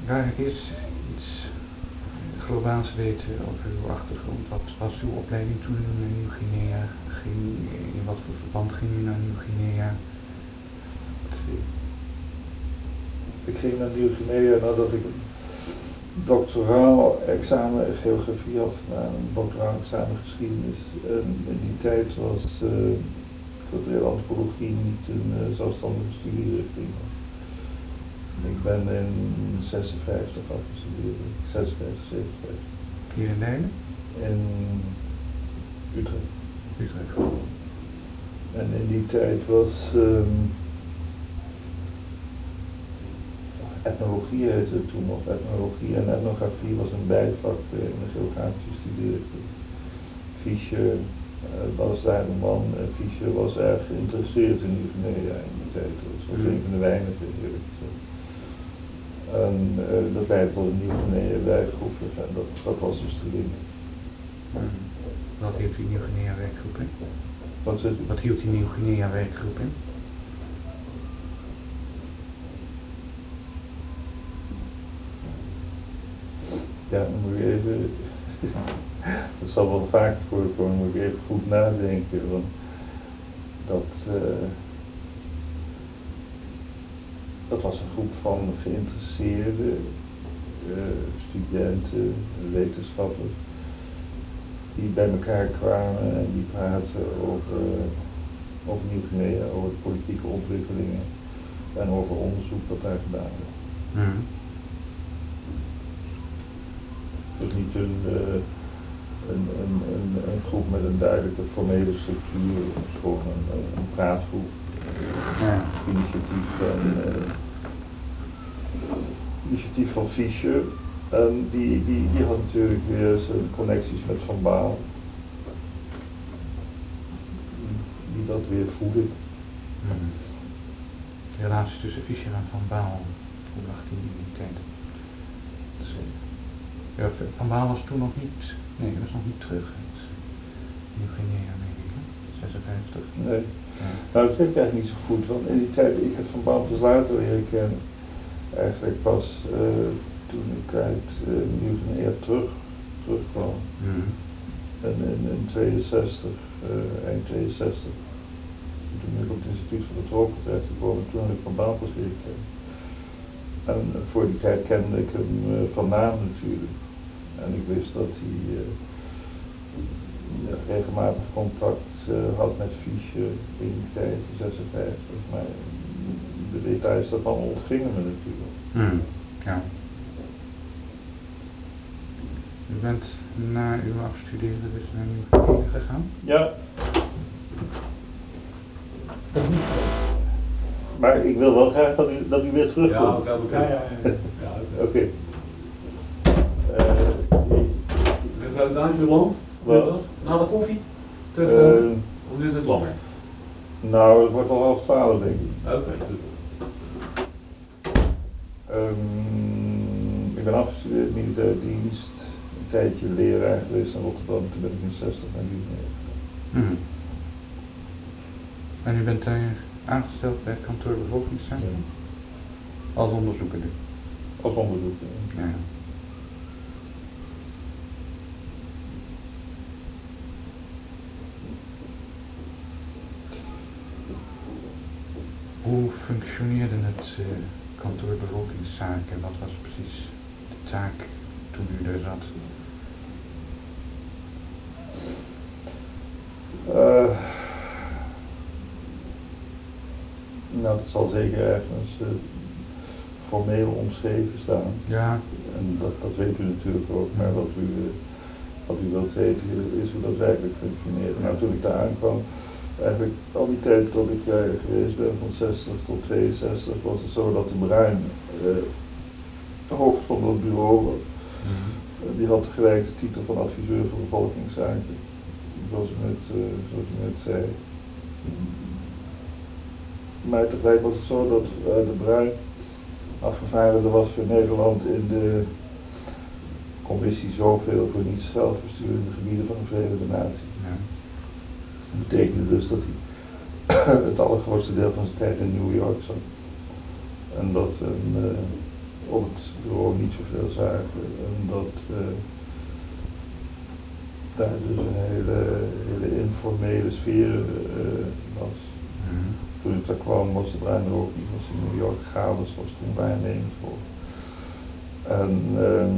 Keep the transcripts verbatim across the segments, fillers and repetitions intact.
graag eerst iets globaals weten over uw achtergrond. Wat was uw opleiding toen u naar Nieuw-Guinea ging? In wat voor verband ging u naar Nieuw-Guinea? Ik ging naar Nieuw-Guinea nadat ik een doctoraal examen geografie had gedaan, een doctoraal examen geschiedenis. En in die tijd was uh, culturele antropologie niet een uh, zelfstandige studierichting. Ik ben in zesenvijftig afgestudeerd, zesenvijftig, zevenenvijftig. Hier in Leiden? In Utrecht. Utrecht. En in die tijd was um, etnologie heette het toen nog, etnologie en etnografie was een bijvak in de geografische studierichting. Fischer uh, was daar de man en Fischer was erg geïnteresseerd in Nieuw-Guinea in die tijd. Dat was mm. een van de weinigen, eerlijk gezegd. En uh, dat leidde tot een Nieuw-Guinea werkgroep en dat, dat was dus de link. Mm. Wat hield die Nieuw-Guinea werkgroep in? Wat zit u? Wat hield die Nieuw-Guinea werkgroep in? Ja, dan moet je even, dat zal wel vaak voorkomen, moet ik even goed nadenken, want dat, uh, dat was een groep van geïnteresseerde uh, studenten, wetenschappers, die bij elkaar kwamen en die praten over, over Nieuw-Guinea, over politieke ontwikkelingen en over onderzoek wat daar gedaan werd. Mm. Dus niet een, uh, een, een, een, een groep met een duidelijke formele structuur, het is gewoon een, een praatgroep, Ja. initiatief van, uh, initiatief van Fischer. En die, die, die had natuurlijk weer zijn connecties met Van Baal, die dat weer voedde. Mm. De relatie tussen Fischer en Van Baal, hoe lag die in die tijd? Dus, ja, Van Baal was toen nog niet, nee, hij was nog niet terug uit Nieuw-Guinea, meen ik, hè? zesenvijftig. Nee, ja. Nou dat weet ik eigenlijk niet zo goed, want in die tijd, ik heb Van Baal pas later leren kennen, eigenlijk pas uh, toen ik uit uh, Nieuw-Guinea terug, terugkwam. Mm. En in, in tweeënzestig, uh, eind tweeënzestig, toen ben ik op het instituut van de tropen terechtgekomen, toen heb ik Van Baal pas leren kennen. En uh, voor die tijd kende ik hem uh, van naam natuurlijk. En ik wist dat hij uh, ja, regelmatig contact uh, had met Fischer in die tijd, zesenvijftig, maar de details daarvan ontgingen me natuurlijk. Mm. Ja. U bent na uw afstuderen dus naar Nieuw-Guinea gegaan? Ja. Maar ik wil wel graag dat u, dat u weer terugkomt. Ja, oké, oké. Ja, ja, ja. ja, oké. Okay. Mevrouw Duijsselland, Wat? na de koffie? Terug, Uh, of duurt het langer? Nou, het wordt al half twaalf denk ik. Oké, okay, goed. Um, ik ben afgestudeerd militaire dienst, een tijdje leraar geweest in Rotterdam, toen ben ik in zestig naar Nieuw-Guinea gegaan. Mm. En u bent daar aangesteld bij het kantoor bevolkingszaken? Ja. Als onderzoeker dus? Als onderzoeker. Ja. Ja. Hoe functioneerde het uh, kantoor bevolkingszaken? Wat was precies de taak toen u daar zat? Uh, nou, dat zal zeker ergens uh, formeel omschreven staan. Ja. En dat, dat weet u natuurlijk ook, maar wat u, uh, wat u wilt weten is hoe dat werkelijk functioneert. Nou, toen ik daar aankwam, eigenlijk al die tijd dat ik daar geweest ben, van zestig tot tweeënzestig, was het zo dat de Bruin uh, hoofd van dat bureau was. Mm-hmm. Uh, die had tegelijk de titel van adviseur voor bevolkingszaken, zoals u net, uh, zoals u net zei. Maar tegelijk was het zo dat uh, de Bruin afgevaardigde was voor Nederland in de commissie zoveel voor niet zelfbesturende gebieden van de Verenigde Naties. Ja. Dat betekende dus dat hij het allergrootste deel van zijn tijd in New York zat. En dat een, uh, op het bureau niet zoveel zagen en dat uh, daar dus een hele, hele informele sfeer uh, was. Mm. Toen ik daar kwam was de bruin er ook niet, was in New York Gales, was toen waarnemend voor. En uh,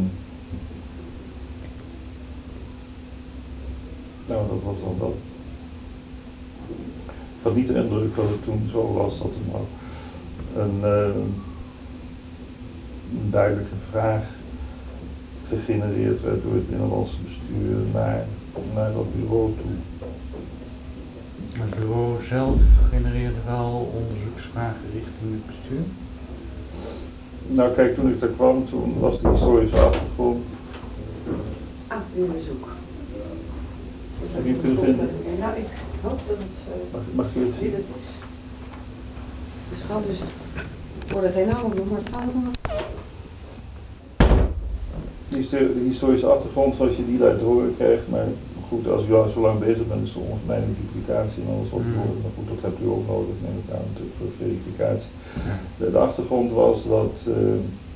nou, dat was dan dat. Ik had niet de indruk dat het toen zo was dat er maar een, uh, een duidelijke vraag gegenereerd werd door het binnenlandse bestuur naar, naar dat bureau toe. Het bureau zelf genereerde wel onderzoeksvragen richting het bestuur? Nou kijk, toen ik daar kwam, toen was de historische achtergrond. Ah, onderzoek. Heb je het kunnen vinden? Nou, ik hoop dat het uh, Mag, mag je het zien? dit is. Dus gaan dus, ik hoor er geen naam op doen, maar het gaat er nog. De historische achtergrond zoals je die daar te horen krijgt, maar goed, als u al zo lang bezig bent is er volgens mij een duplicatie en alles wat Mm. horen, maar goed, dat hebt u ook nodig, neem ik aan, natuurlijk voor verificatie. Ja. De, de achtergrond was dat uh,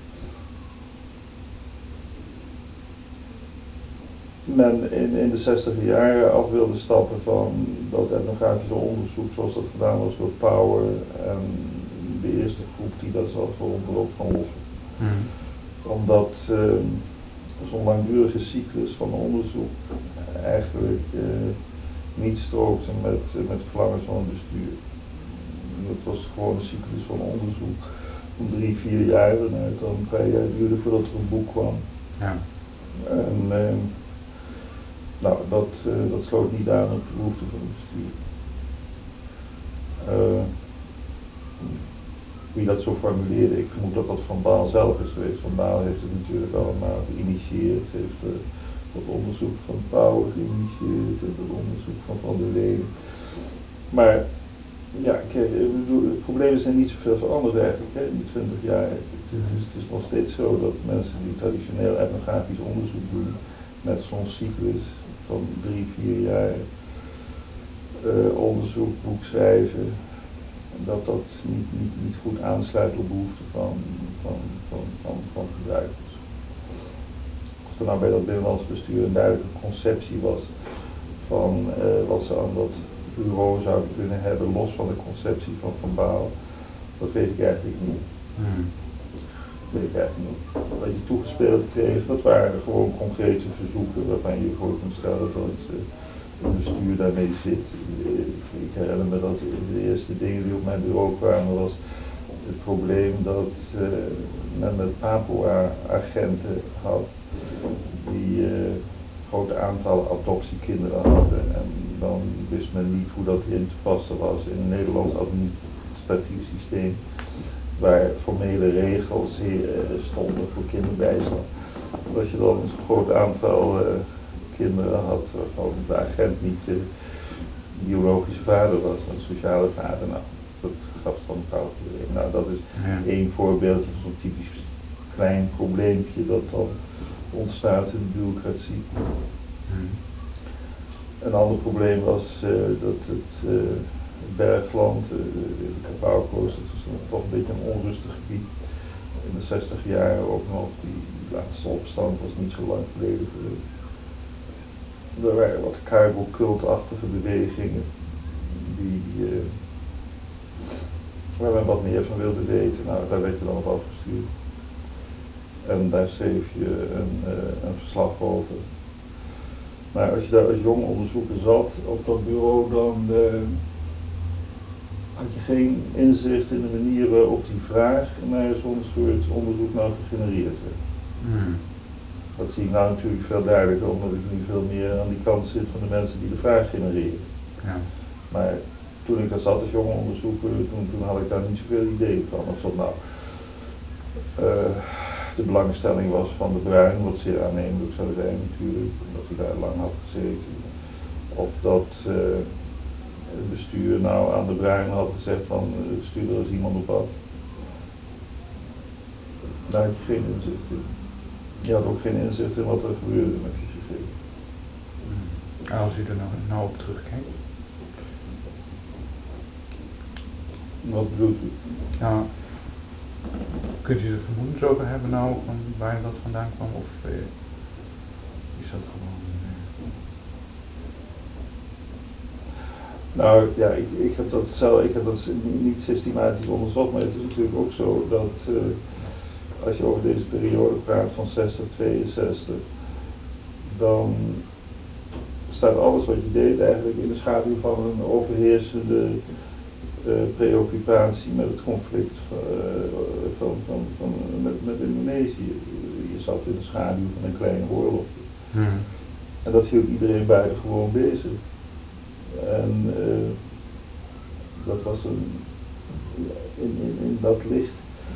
men in, in de zestiger jaren af wilde stappen van dat etnografische onderzoek zoals dat gedaan was door Power en de eerste groep die daar zat voor onderzoek van Lossen. Mm. Omdat uh, zo'n langdurige cyclus van onderzoek eigenlijk uh, niet strookte met, uh, met de verlangens van het bestuur. Het was gewoon een cyclus van onderzoek van drie, vier jaar en het dan een paar jaar duurde voordat er een boek kwam. Ja. En uh, nou, dat, uh, dat sloot niet aan op de behoeften van het bestuur. Uh, Wie dat zo formuleerde, ik vermoed dat dat Van Baal zelf is geweest. Van Baal heeft het natuurlijk allemaal geïnitieerd, heeft uh, het onderzoek van Power geïnitieerd, het onderzoek van Van der Leen. Maar ja, kijk, ik bedoel, de problemen zijn niet zoveel veranderd eigenlijk hè, in die twintig jaar. Het, het, is, het is nog steeds zo dat mensen die traditioneel etnografisch onderzoek doen, met zo'n cyclus van drie, vier jaar uh, onderzoek, boek schrijven, dat dat niet, niet, niet goed aansluit op behoeften van, van, van, van, van gebruikers. Als er nou bij dat binnenlands bestuur een duidelijke conceptie was van uh, wat ze aan dat bureau zouden kunnen hebben, los van de conceptie van Van Baal, dat weet ik eigenlijk niet. Mm. Dat weet ik eigenlijk niet. Wat je toegespeeld kreeg, dat waren gewoon concrete verzoeken waarvan je je voor kunt stellen dat uh, het bestuur daarmee zit. Ik herinner me dat de eerste dingen die op mijn bureau kwamen was het probleem dat uh, men met Papua-agenten had die uh, een groot aantal adoptiekinderen hadden en dan wist men niet hoe dat in te passen was in een Nederlands administratief systeem waar formele regels stonden voor kinderbijstand. Als je dan een groot aantal uh, kinderen had waarvan de agent niet de biologische vader was, maar de sociale vader, nou, dat gaf dan een fout probleem. Nou, dat is Ja. één voorbeeldje van zo'n typisch klein probleempje dat dan ontstaat in de bureaucratie. Mm. Een ander probleem was uh, dat het uh, bergland, uh, de Kabouwcoast, dat was toch een beetje een onrustig gebied. In de zestig jaren ook nog, die, die laatste opstand was niet zo lang geleden geweest. Er waren wat cargo-cultachtige bewegingen die, uh, waar men wat meer van wilde weten. Nou, daar werd je dan op afgestuurd. En daar schreef je een, uh, een verslag over. Maar als je daar als jong onderzoeker zat op dat bureau, dan uh, had je geen inzicht in de manier waarop die vraag naar zo'n soort onderzoek nou gegenereerd werd. Mm. Dat zie ik nou natuurlijk veel duidelijker, omdat ik nu veel meer aan die kant zit van de mensen die de vraag genereren. Ja. Maar toen ik daar zat als jonge onderzoeker, toen, toen had ik daar niet zoveel idee van. Of dat nou uh, de belangstelling was van de Bruin, wat zeer aannemelijk zou zijn natuurlijk, omdat hij daar lang had gezeten. Of dat uh, het bestuur nou aan de Bruin had gezegd van uh, stuur er eens iemand op af. Daar had je geen inzicht in. Je had ook geen inzicht in wat er gebeurde met die gegevens. Mm. Als u er nou, nou op terugkijkt. Wat bedoelt u? Ja, kunt u er vermoedens over hebben nou, van waar dat vandaan kwam, of uh, is dat gewoon... Uh... Nou ja, ik, ik heb dat zelf, ik heb dat niet systematisch onderzocht, maar het is natuurlijk ook zo dat uh, als je over deze periode praat van zestig, tweeënzestig, dan staat alles wat je deed eigenlijk in de schaduw van een overheersende uh, preoccupatie met het conflict van, uh, van, van, van, met, met Indonesië. Je zat in de schaduw van een kleine oorlog. Hmm. En dat hield iedereen buitengewoon bezig. En uh, dat was een, in, in, in dat licht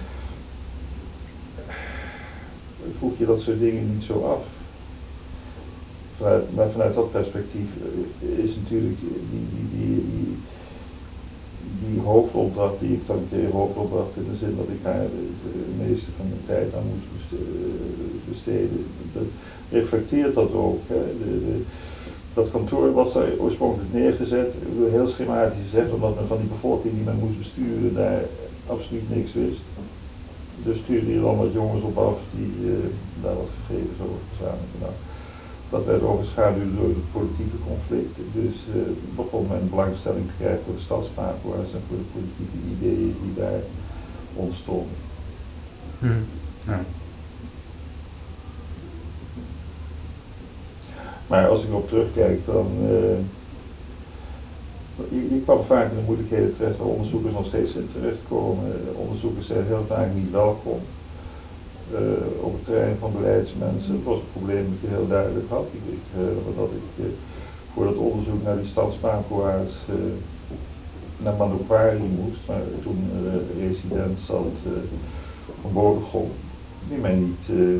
vroeg je dat soort dingen niet zo af. Vanuit, maar vanuit dat perspectief is natuurlijk die, die, die, die, die hoofdopdracht die ik dan kreeg, hoofdopdracht in de zin dat ik daar de, de meeste van mijn tijd aan moest besteden, dat reflecteert dat ook. Hè. De, de, dat kantoor was daar oorspronkelijk neergezet, heel schematisch gezegd, omdat men van die bevolking die men moest besturen daar absoluut niks wist. Dus stuurde je dan wat jongens op af die uh, daar wat gegevens over verzamelen. Nou, dat werd overschaduwd door het politieke conflict, dus uh, begon men belangstelling te krijgen voor de stadspapoea's en voor de politieke ideeën die daar ontstonden. Hmm. Ja. Maar als ik op terugkijk, dan uh, je, je kwam vaak in de moeilijkheden terecht waar onderzoekers nog steeds in terechtkomen. Onderzoekers zijn heel vaak niet welkom uh, op het terrein van beleidsmensen. Dat was een probleem dat ik heel duidelijk had. Ik, ik herinner dat ik uh, voor dat onderzoek naar die stadspapoea's uh, naar Manokwari moest, maar toen uh, resident zat uh, van Bodegom, die mij niet, uh,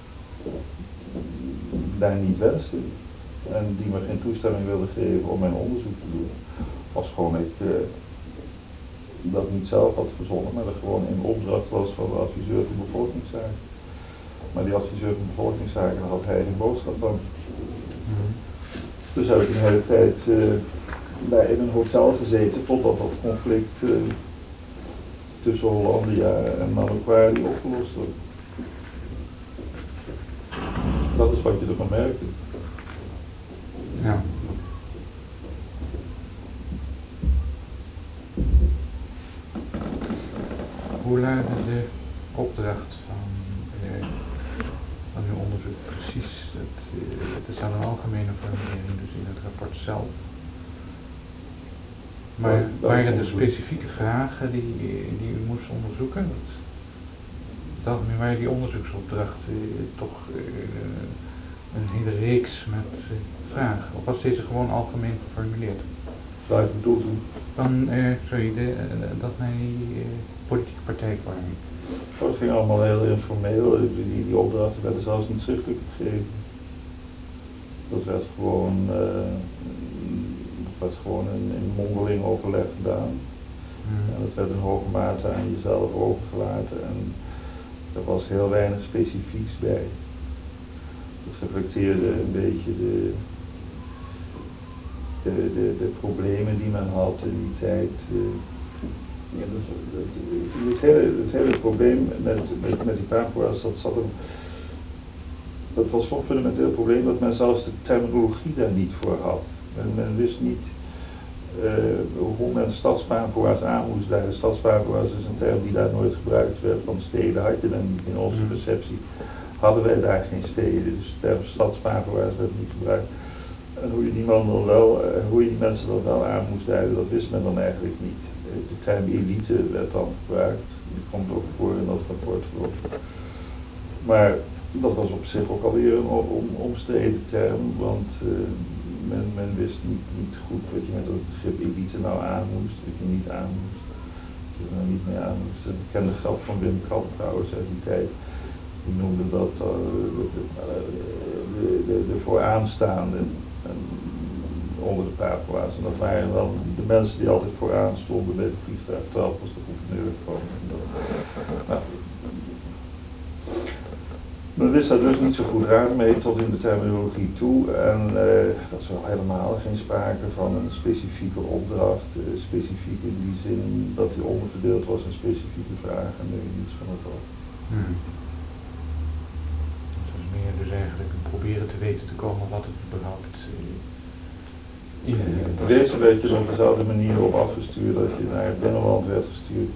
daar niet wenste. En die me geen toestemming wilde geven om mijn onderzoek te doen. Was gewoon ik uh, dat niet zelf had verzonnen, maar dat gewoon in opdracht was van de adviseur van bevolkingszaken. Maar die adviseur van bevolkingszaken had hij geen boodschap van. Mm-hmm. Dus heb ik een hele tijd uh, daar in een hotel gezeten totdat dat conflict uh, tussen Hollandia en Manokwari opgelost wordt. Dat is wat je ervan merkte. Ja. Hoe luidde de opdracht van, eh, van uw onderzoek precies? Het, eh, er staat een algemene formulering dus in het rapport zelf. Maar ja, waren er specifieke vragen die, die u moest onderzoeken? Dat, dat nu waren die onderzoeksopdracht eh, toch eh, een hele reeks met uh, vragen, of was deze gewoon algemeen geformuleerd? Waar ik bedoel toen? Dan, uh, sorry, de, uh, dat naar die uh, politieke partijvorming. Oh, het ging allemaal heel informeel, die, die opdrachten werden zelfs niet schriftelijk gegeven. Dat werd gewoon, uh, dat werd gewoon in, in mondeling overleg gedaan. Hmm. En dat werd in hoge mate aan jezelf overgelaten en er was heel weinig specifieks bij. Het reflecteerde een beetje de, de, de, de problemen die men had in die tijd. Uh, ja, dat, dat, het, hele, het hele probleem met, met, met die papoea's, dat, zat een, dat was zo'n fundamenteel probleem dat men zelfs de terminologie daar niet voor had. Men, men wist niet uh, hoe men stadspapoea's aan moest duiden. Stadspapoea's is een term die daar nooit gebruikt werd, want steden had je dan niet in onze perceptie. Hadden wij daar geen steden, dus de term stadspapoea's werd niet gebruikt. En hoe je die man dan wel, uh, hoe je die mensen dan wel aan moest duiden, dat wist men dan eigenlijk niet. De term elite werd dan gebruikt, die komt ook voor in dat rapport geloof ik. Maar dat was op zich ook alweer een om, omstreden term, want uh, men, men wist niet, niet goed wat je met het begrip elite nou aan moest, wat je niet aan moest, wat je er niet mee aan moest. Een bekende grap van Wim Kamp trouwens uit die tijd. Die noemde dat uh, de, de, de, de vooraanstaanden onder de papoea's. En dat waren dan de mensen die altijd vooraan stonden bij de vliegtuigtrap als de gouverneur kwam. Nou, men wist daar dus niet zo goed raad mee tot in de terminologie toe. En uh, dat is wel helemaal geen sprake van een specifieke opdracht. Uh, specifiek in die zin dat die onderverdeeld was in specifieke vragen. Nee, niets van het al. Hmm. Het was meer dus eigenlijk proberen te weten te komen wat het überhaupt uh, inhield. In wezen werd je op dezelfde manier op afgestuurd als je naar het binnenland werd gestuurd.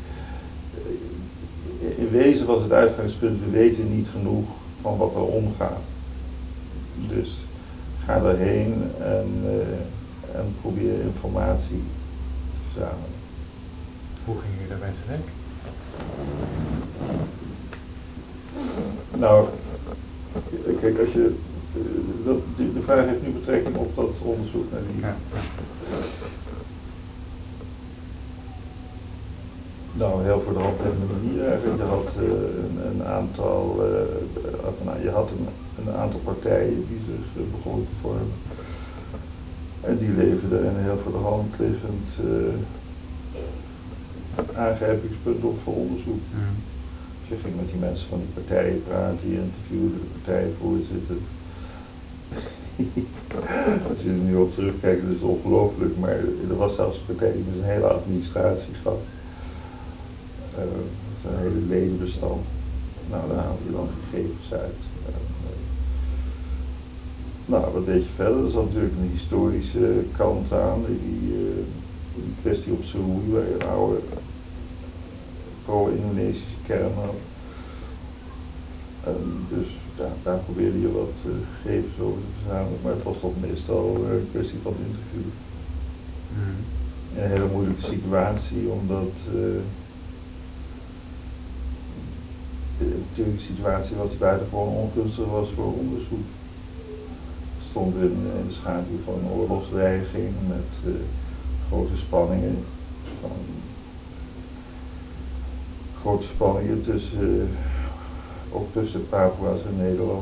In wezen was het uitgangspunt, we weten niet genoeg van wat er omgaat. Dus ga daarheen en, uh, en probeer informatie te verzamelen. Hoe ging je daarbij te werk? Nou, kijk, als je, dat, de, de vraag heeft nu betrekking op dat onderzoek naar die. Ja. Nou, heel voor de hand liggende manier eigenlijk. Je had uh, een, een aantal, uh, of, nou, je had een, een aantal partijen die zich uh, begonnen te vormen. En die leverden een heel voor de hand liggend uh, aangrijpingspunt op voor onderzoek. Mm. Dus je ging met die mensen van die partijen praten, je interviewde de partijvoorzitter. Als je er nu op terugkijkt, dat is ongelooflijk, maar er was zelfs een partij die met een hele administratie gaf. Uh, een hele ledenbestand. Nou, daar haalde je dan gegevens uit. Uh, nou, wat deed je verder? Er zat natuurlijk een historische kant aan, die, uh, die kwestie op Serui, waar je een oude pro-Indonesische kern had. En dus daar, daar probeerde je wat uh, gegevens over te verzamelen, maar het was toch meestal uh, een kwestie van interview. Mm. Een hele moeilijke situatie, omdat uh, natuurlijk de situatie was die buitengewoon ongunstig was voor onderzoek. We stonden in, in de schaduw van een oorlogsdreiging met uh, grote spanningen. Van, grote spanningen tussen, uh, ook tussen Papua's en Nederland.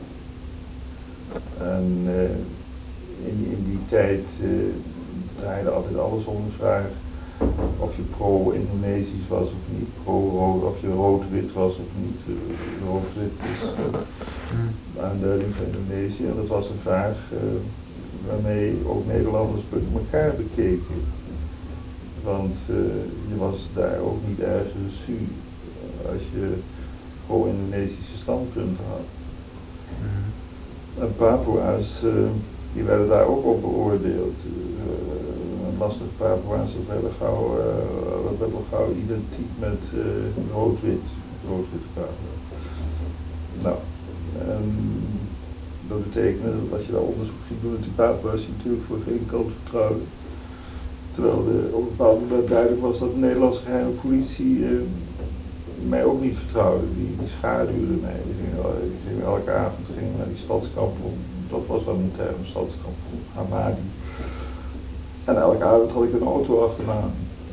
En uh, in, in die tijd uh, draaide altijd alles om de vraag of je pro-Indonesisch was of niet, pro-rood, of je rood-wit was of niet. Uh, rood-wit is uh, aanduiding van Indonesië en dat was een vraag uh, waarmee ook Nederlanders elkaar bekeken. Want uh, je was daar ook niet ergens su uh, als je pro-Indonesische standpunten had. Mm. En Papua's, uh, die werden daar ook op beoordeeld. Uh, een lastig Papua's, dat werd al gauw, uh, dat werd al gauw identiek met uh, rood-wit, rood-wit Papua. Nou, um, dat betekende dat als je daar onderzoek ging doen, die Papua's je natuurlijk voor geen kant vertrouwde. Terwijl er op een bepaald moment duidelijk was dat de Nederlandse geheime politie uh, mij ook niet vertrouwde. Die, die schaduwde mij. Die gingen, die gingen elke avond gingen naar die stadskampong. Dat was wel een term, stadskampong, Hamadi. En elke avond had ik een auto achterna.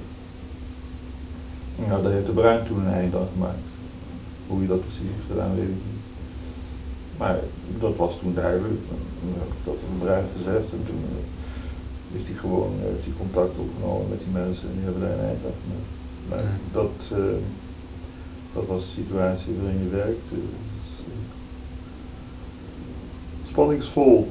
Nou, daar heeft de Bruin toen een eind aan gemaakt. Hoe je dat precies heeft gedaan, weet ik niet. Maar dat was toen duidelijk. Toen heb ik dat aan de Bruin gezegd en toen uh, is die gewoon uh, heeft die contact opgenomen met die mensen en die hebben daar een eind aan gemaakt. Maar dat, uh, dat was de situatie waarin je werkt. Uh, spanningsvol.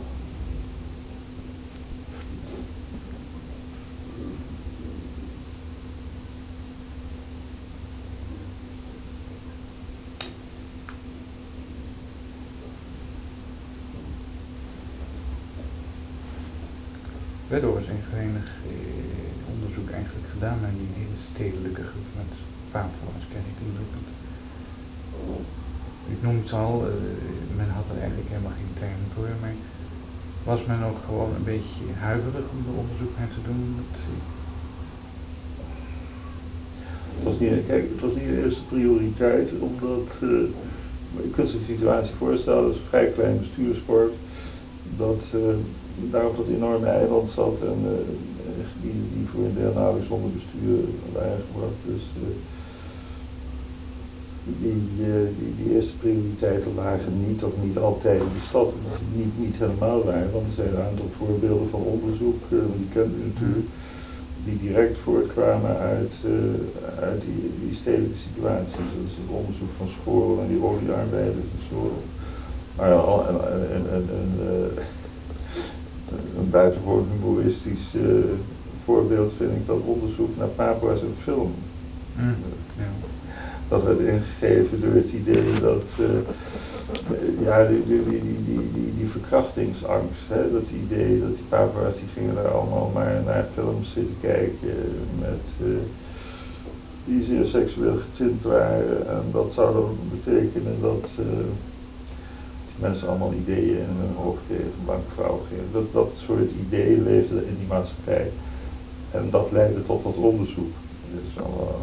Er werd overigens een verenigd eh, onderzoek eigenlijk gedaan naar die hele stedelijke groep met Papua's, ken ik indrukkend. Ik noem het al, uh, men had er eigenlijk helemaal geen term voor, maar was men ook gewoon een beetje huiverig om er onderzoek naar te doen? Dat, het, was niet, kijk, het was niet de eerste prioriteit, omdat uh, je kunt zich de situatie voorstellen, dat is een vrij klein bestuurssport, dat uh, daar op dat enorme eiland zat en uh, die, die voor een deel nauwelijks zonder bestuur waren gebracht. Dus uh, die, uh, die, die eerste prioriteiten lagen niet of niet altijd in de stad, niet, niet helemaal waar, want er zijn een aantal voorbeelden van onderzoek, uh, die kennen u natuurlijk, die direct voortkwamen uit, uh, uit die, die stedelijke situaties. Dat is het onderzoek van Schoorl en die oliearbeiders en zo. Maar ja, en, en, en, en, uh, een buitengewoon humoristisch uh, voorbeeld vind ik dat onderzoek naar Papua's en film. mm, ja. dat werd ingegeven door het idee dat, uh, ja, die, die, die, die, die, die verkrachtingsangst, hè, dat idee dat die papa's die gingen daar allemaal maar naar films zitten kijken met, uh, die zeer seksueel getint waren en dat zou dan betekenen dat uh, die mensen allemaal ideeën in hun hoofd kregen, blanke vrouwen kregen. Dat, dat soort ideeën leefden in die maatschappij en dat leidde tot dat onderzoek. Dus, allemaal,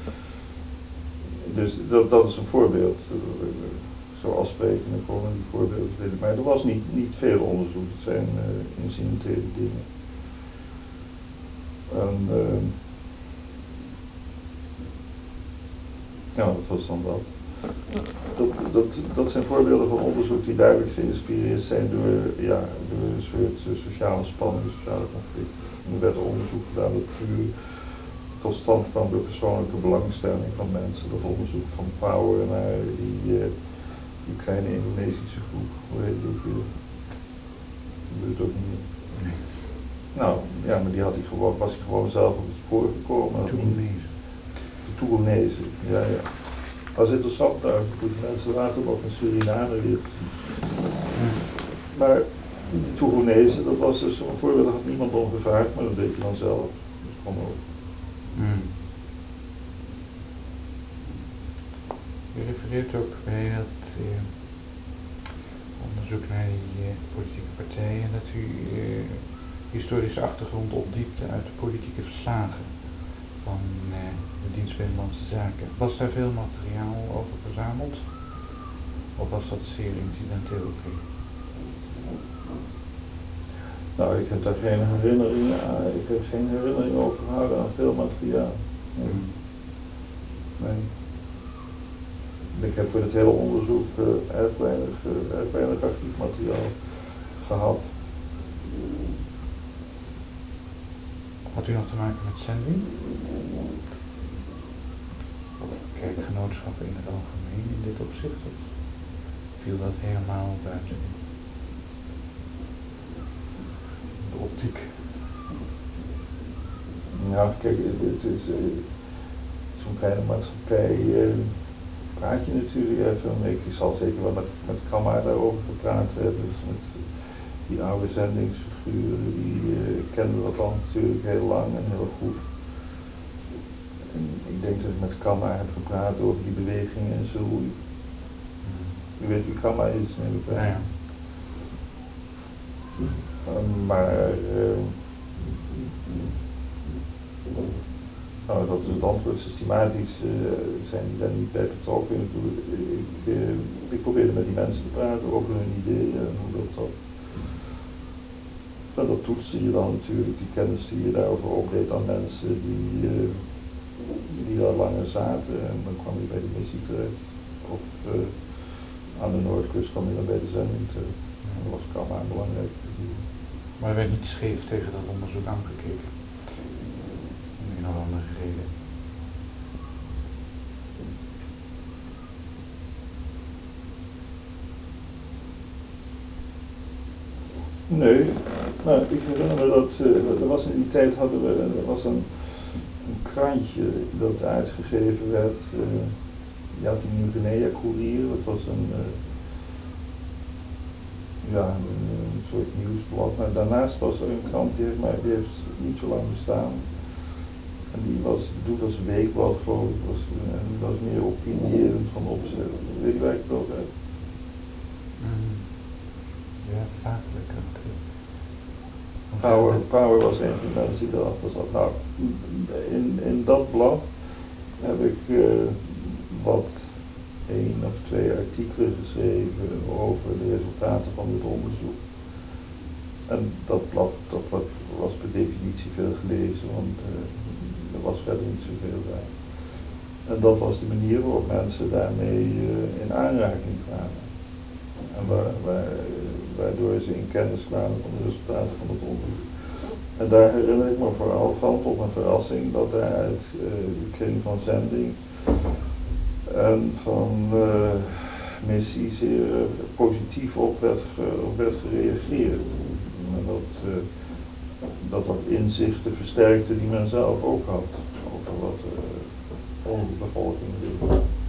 dus dat, dat is een voorbeeld. Zo afspreken en komen die voorbeelden vinden. Maar er was niet, niet veel onderzoek, het zijn uh, incidentele dingen. En, uh, ja, dat was dan dat. Dat, dat. dat zijn voorbeelden van onderzoek die duidelijk geïnspireerd zijn door, ja, door een soort sociale spanning, sociale conflicten. En er werd onderzoek gedaan dat puur tot stand kwam door persoonlijke belangstelling van mensen. Dat onderzoek van Power naar die, uh, die kleine Indonesische groep, hoe heet die ook weer? Dat weet het ook niet meer. Nee. Nou, ja, maar die had hij gewoon, was hij gewoon zelf op het spoor gekomen. Toegenezen. De Toegenezen, ja, ja. Dat is interessant trouwens, ik moet mensen later nog in Suriname weer zien. Ja. Maar die Toegenezen, dat was dus een voorbeeld, dat had niemand om gevraagd, maar dat deed je dan zelf. Dat kon ook. Mm. U refereert ook bij dat uh, onderzoek naar die uh, politieke partijen dat u uh, historische achtergrond opdiepte uit de politieke verslagen van uh, de dienst Binnenlandse Zaken. Was daar veel materiaal over verzameld? Of was dat zeer incidenteel geweest? Nou, ik heb daar geen herinneringen aan, ik heb geen herinnering overgehouden aan veel materiaal. Nee. Mm. Nee. Ik heb voor het hele onderzoek uh, erg weinig, uh, erg weinig archief materiaal gehad. Had u nog te maken met zending? Of kerkgenootschappen in het algemeen in dit opzicht? Of viel dat helemaal buiten de optiek? Ja, kijk, het is uh, zo'n kleine maatschappij, uh, praat je natuurlijk even mee. Ik zal zeker wel met, met Kamma daarover gepraat hebben, dus met die oude zendingsfiguren, die uh, kenden dat dan natuurlijk heel lang en heel goed. En ik denk dat ik met Kamma heb gepraat over die bewegingen in Seoul. U weet wie Kamma is, neem ik aan. Ja, ja. Um, maar uh, nou, dat is het antwoord. Systematisch uh, zijn die daar niet bij betrokken. Ik, ik, uh, ik probeerde met die mensen te praten over hun ideeën en hoe dat zat. En dat toetste je dan natuurlijk, die kennis die je daarover opdeed aan mensen die, uh, die daar langer zaten. En dan kwam je bij de missie terecht. Of uh, aan de Noordkust kwam je dan bij de zending terecht. En dat was Kamma een belangrijke figuur. Maar er werd niet scheef tegen dat onderzoek aangekeken. Om een of andere reden. Nee, maar ik herinner me dat, uh, er was in die tijd hadden we, er was een, een krantje dat uitgegeven werd. Uh, je had die Nieuw-Guinea Courier, dat was een, uh, ja, een, een soort nieuwsblad. Maar daarnaast was er een krant, die heeft, maar, die heeft niet zo lang bestaan. En die was bedoeld als een weekblad, geloof ik, was, en die was meer opinierend van opzet. Weet je waar ik het over heb? Mm. Ja, vaakelijk. Power, Power was een van de mensen die erachter zat. Nou, in, in dat blad heb ik uh, wat één of twee artikelen geschreven over de resultaten van dit onderzoek. En dat blad, dat blad was per definitie veel gelezen, want uh, er was verder niet zoveel bij. En dat was de manier waarop mensen daarmee uh, in aanraking kwamen. En waar, waar, waardoor ze in kennis kwamen van de resultaten van het onderzoek. En daar herinner ik me vooral van, tot mijn verrassing, dat er uit uh, de kring van zending en van uh, missie zeer uh, positief op werd, ge, op werd gereageerd. En dat, uh, dat dat inzichten versterkte die men zelf ook had over wat uh, onze bevolking deed.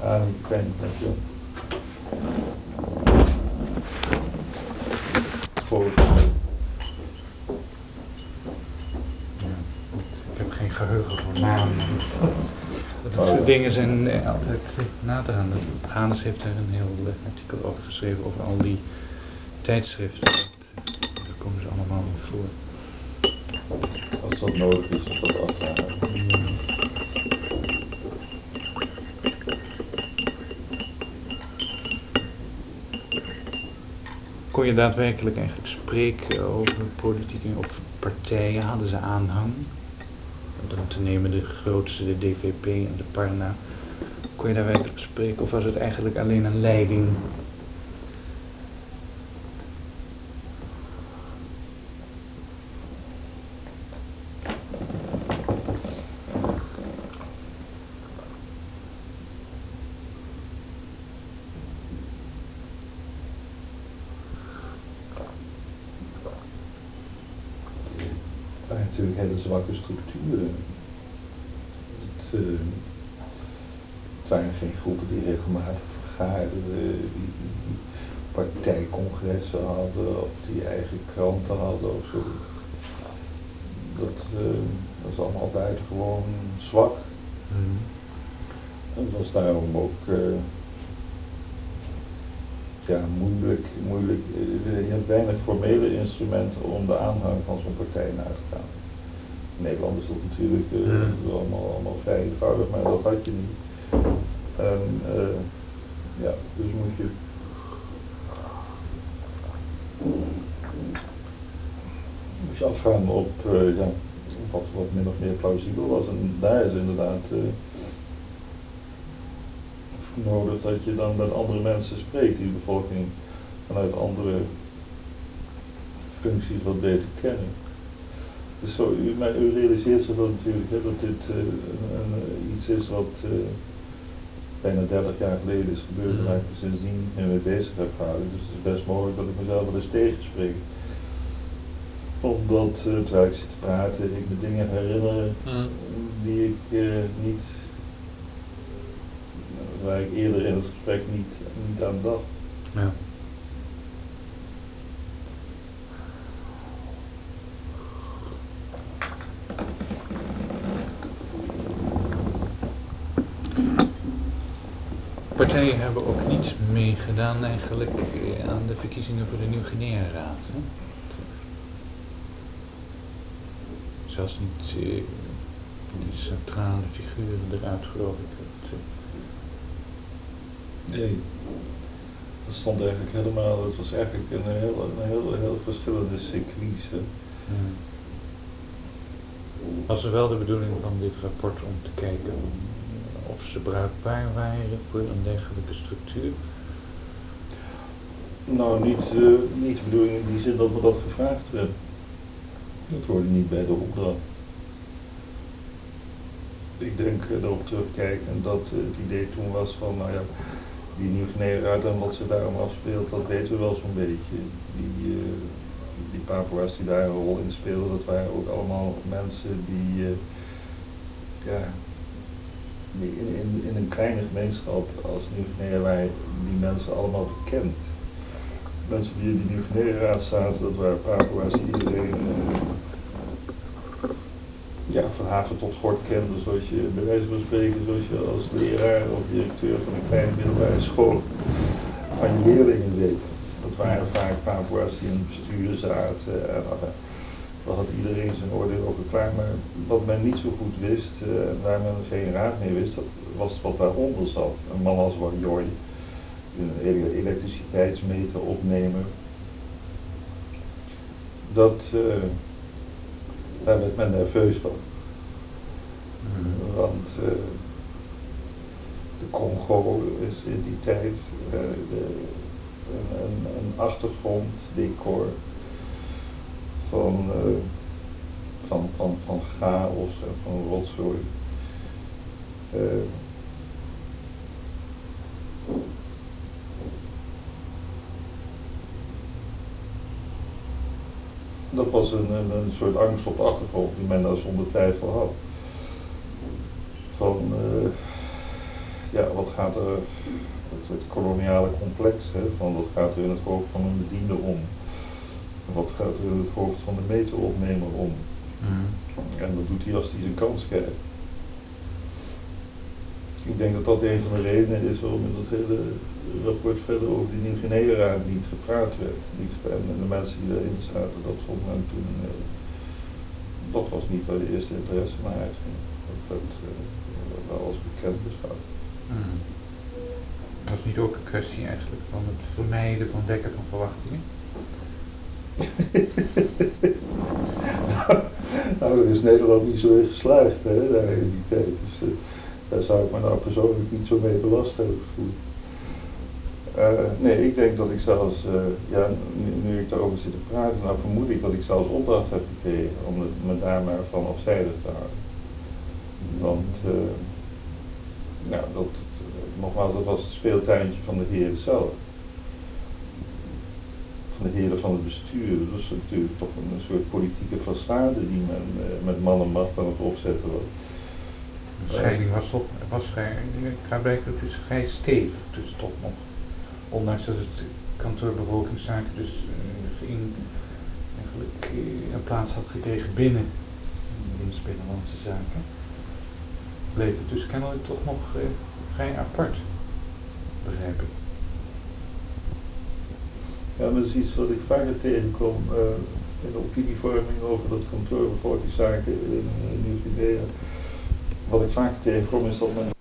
Ah, niet fijn, dankjewel. Voor Ja, goed. Ik heb geen geheugen voor namen. Dat Oh, soort ja. dingen zijn eh, altijd eh, na te gaan. Hannes heeft er een heel eh, artikel over geschreven, over al die tijdschriften. Dat, eh, daar komen ze allemaal in voor. als dat nodig is, is dat afdragen. Ja. Kon je daadwerkelijk eigenlijk spreken over politieke of partijen? Hadden ze aanhang? Dan te nemen de grootste, de D V P en de Parna. Kon je daar werkelijk spreken of was het eigenlijk alleen een leiding? Maar natuurlijk hele zwakke structuren. Het, uh, het waren geen groepen die regelmatig vergaderden, die, die, die partijcongressen hadden of die eigen kranten hadden of zo. Dat, uh, dat is allemaal buitengewoon zwak. Hmm. En dat was daarom ook uh, ja, moeilijk, moeilijk. Uh, je hebt weinig formele instrumenten om de aanhang van zo'n partij na te gaan. In Nederland is dat natuurlijk uh, Hmm. allemaal, allemaal vrij eenvoudig, maar dat had je niet. En uh, ja, dus moet je moest je afgaan op uh, ja, wat, wat min of meer plausibel was. En daar is inderdaad uh, nodig dat je dan met andere mensen spreekt die de bevolking vanuit andere functies wat beter kennen. Dus zo, u, maar u realiseert zich dat natuurlijk, hè, dat dit uh, een, een, iets is wat uh, bijna dertig jaar geleden is gebeurd en waar ik me sindsdien niet meer mee bezig heb gehouden. Dus het is best mogelijk dat ik mezelf wel eens tegenspreek. Omdat, uh, terwijl ik zit te praten, ik me dingen herinner Mm. die ik uh, niet, waar ik eerder in het gesprek niet, niet aan dacht. Ja. Partijen hebben ook niet meegedaan eigenlijk eh, aan de verkiezingen voor de Nieuw-Guinea-raad. Hè? Zelfs niet uh, die centrale figuren eruit, geloof ik. Dat, uh, Nee, dat stond eigenlijk helemaal, het was eigenlijk een heel, een heel, heel verschillende sequentie. ja. Was er wel de bedoeling van dit rapport om te kijken of ze bruikbaar waren voor een dergelijke structuur? Nou, niet, uh, niet de bedoeling in die zin dat we dat gevraagd hebben. Dat hoorde niet bij de opdracht. Ik denk uh, erop terugkijken dat uh, het idee toen was van, nou ja, die Nieuw-Guinea-raad en wat ze daarom afspeelt, dat weten we wel zo'n beetje. Die, uh, die Papua's die daar een rol in speelden, dat waren ook allemaal mensen die, uh, ja, die in, in, in een kleine gemeenschap als Nieuw-Guinea waren die mensen allemaal bekend. Mensen die in die Nieuw-Guinea-raad zaten, dat waren Papua's die iedereen uh, ja, van haven tot gort kende, zoals je bij wijze van spreken, zoals je als leraar of directeur van een kleine middelbare school van je leerlingen weet. Dat waren vaak Papua's die in het bestuur zaten en uh, daar had iedereen zijn oordeel over klaar. Maar wat men niet zo goed wist, uh, waar men geen raad mee wist, dat was wat daaronder zat. Een man als Wajoi, een elektriciteitsmeter opnemen. Dat, uh, daar werd men nerveus van. Mm-hmm. Want uh, de Congo is in die tijd uh, de, een, een, een achtergronddecor van, uh, van, van, van chaos en van rotzooi. Uh, Dat was een, een, een soort angst op de achtergrond die men daar zonder twijfel had. Van, uh, ja, wat gaat er, het, het koloniale complex, hè, van wat gaat er in het hoofd van een bediende om? Wat gaat er in het hoofd van de meteropnemer om? Mhm. En dat doet hij als hij zijn kans krijgt. Ik denk dat dat een van de redenen is waarom in dat hele rapport verder over die Nieuw-Guinea-raad niet gepraat werd. Niet, en de mensen die daarin zaten, dat vond men toen, uh, dat was niet waar de eerste interesse naar uitging. Dat werd uh, wel als bekend beschouwd. Mhm. Dat is niet ook een kwestie eigenlijk van het vermijden van wekken van verwachtingen? Nou, daar is Nederland niet zo in geslaagd, hè, daar in die tijd. Dus uh, daar zou ik me nou persoonlijk niet zo mee belast hebben gevoeld. Uh, nee, ik denk dat ik zelfs, uh, ja, nu, nu ik daarover zit te praten, nou vermoed ik dat ik zelfs opdracht heb gekregen om het, me daar maar van afzijdig te houden. Want, uh, ja, dat, uh, nogmaals, dat was het speeltuintje van de heren zelf. Van de heren van het bestuur. Dat is natuurlijk toch een, een soort politieke façade die men uh, met man en macht aan het opzetten was. De scheiding was toch, was vrij, klaarblijkelijk dus vrij stevig, dus toch nog. Ondanks dat het kantoor bevolkingszaken dus uh, in, eigenlijk uh, een plaats had gekregen binnen de dienst Binnenlandse Zaken, bleef het dus kennelijk toch nog uh, vrij apart, begrijp ik. Ja, dat is iets wat ik vaker tegenkom uh, in de opinievorming over dat kantoor bevolkingszaken in uh, Nieuw-Guinea. Wat ik vaker tegenkom is dat men